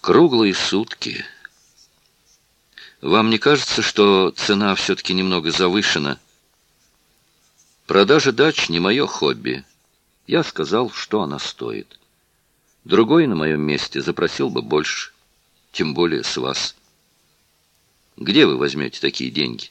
Круглые сутки. Вам не кажется, что цена все-таки немного завышена? Продажа дач не мое хобби. Я сказал, что она стоит. Другой на моем месте запросил бы больше, тем более с вас. Где вы возьмете такие деньги?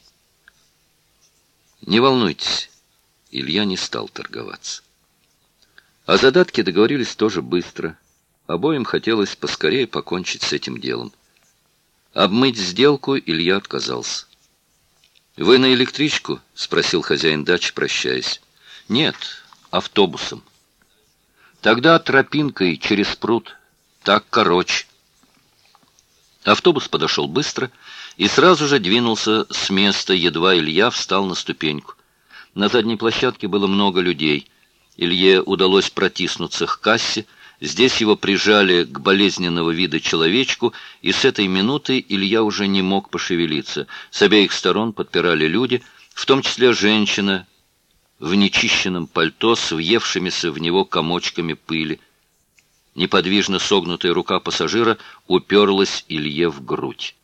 Не волнуйтесь, Илья не стал торговаться. О задатке договорились тоже быстро. Обоим хотелось поскорее покончить с этим делом. Обмыть сделку Илья отказался. «Вы на электричку?» — спросил хозяин дачи, прощаясь. «Нет, автобусом». «Тогда тропинкой через пруд. Так короче». Автобус подошел быстро и сразу же двинулся с места, едва Илья встал на ступеньку. На задней площадке было много людей. Илье удалось протиснуться к кассе. Здесь его прижали к болезненного вида человечку, и с этой минуты Илья уже не мог пошевелиться. С обеих сторон подпирали люди, в том числе женщина в нечищенном пальто с въевшимися в него комочками пыли. Неподвижно согнутая рука пассажира уперлась Илье в грудь.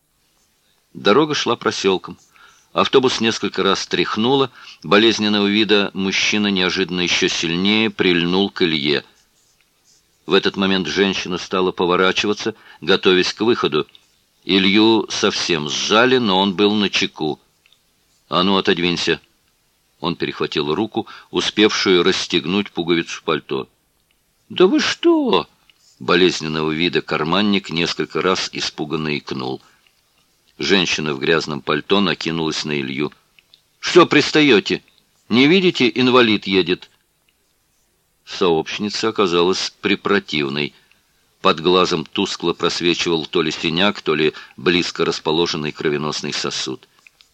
Дорога шла проселком. Автобус несколько раз тряхнуло. Болезненного вида мужчина неожиданно еще сильнее прильнул к Илье. В этот момент женщина стала поворачиваться, готовясь к выходу. Илью совсем сжали, но он был начеку. «А ну, отодвинься!» Он перехватил руку, успевшую расстегнуть пуговицу пальто. «Да вы что?» Болезненного вида карманник несколько раз испуганно икнул. Женщина в грязном пальто накинулась на Илью. «Что пристаете? Не видите, инвалид едет?» Сообщница оказалась препротивной. Под глазом тускло просвечивал то ли синяк, то ли близко расположенный кровеносный сосуд.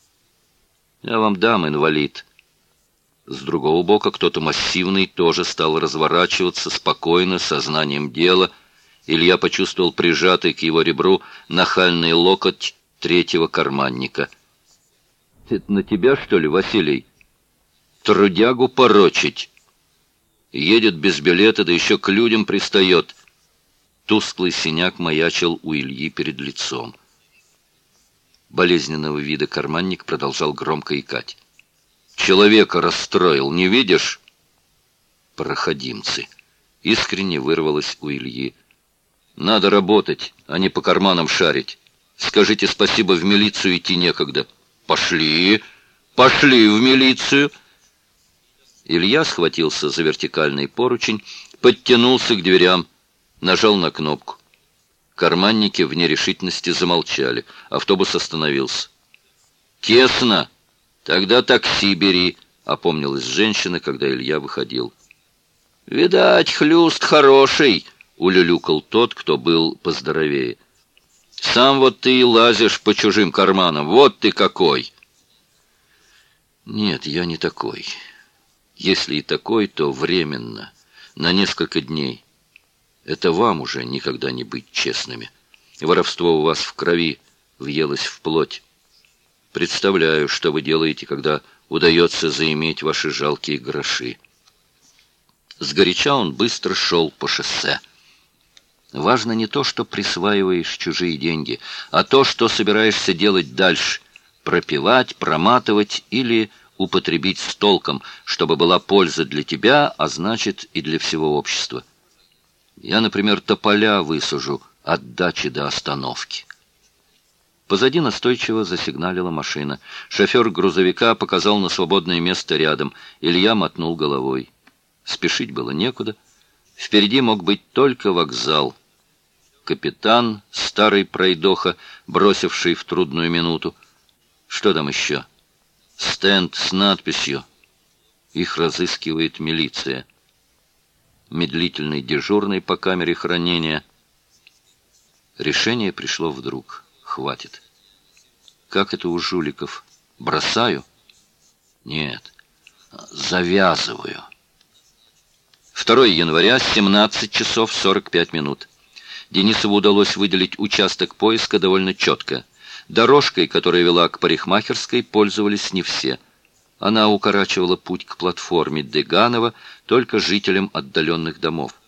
«Я вам дам, инвалид». С другого бока кто-то массивный тоже стал разворачиваться спокойно, сознанием дела. Илья почувствовал прижатый к его ребру нахальный локоть третьего карманника. «Это на тебя, что ли, Василий? Трудягу порочить!» Едет без билета, да еще к людям пристает. Тусклый синяк маячил у Ильи перед лицом. Болезненного вида карманник продолжал громко икать. «Человека расстроил, не видишь?» «Проходимцы!» Искренне вырвалось у Ильи. «Надо работать, а не по карманам шарить. Скажите спасибо, в милицию идти некогда». «Пошли! Пошли в милицию!» Илья схватился за вертикальный поручень, подтянулся к дверям, нажал на кнопку. Карманники в нерешительности замолчали. Автобус остановился. «Тесно! Тогда такси бери», — опомнилась женщина, когда Илья выходил. «Видать, хлюст хороший», — улюлюкал тот, кто был поздоровее. «Сам вот ты и лазишь по чужим карманам. Вот ты какой!» «Нет, я не такой. Если и такой, то временно, на несколько дней. Это вам уже никогда не быть честными. Воровство у вас в крови въелось в плоть. Представляю, что вы делаете, когда удается заиметь ваши жалкие гроши». Сгоряча он быстро шел по шоссе. Важно не то, что присваиваешь чужие деньги, а то, что собираешься делать дальше. Пропивать, проматывать или употребить с толком, чтобы была польза для тебя, а значит и для всего общества. Я, например, тополя высажу от дачи до остановки. Позади настойчиво засигналила машина. Шофер грузовика показал на свободное место рядом. Илья мотнул головой. Спешить было некуда. Впереди мог быть только вокзал. Капитан, старый пройдоха, бросивший в трудную минуту. Что там еще? Стенд с надписью «Их разыскивает милиция». Медлительный дежурный по камере хранения. Решение пришло вдруг. Хватит. Как это у жуликов? Бросаю? Нет. Завязываю. 2 января, 17 часов 45 минут. Денисову удалось выделить участок поиска довольно четко. Дорожкой, которая вела к парикмахерской, пользовались не все. Она укорачивала путь к платформе Деганова только жителям отдаленных домов.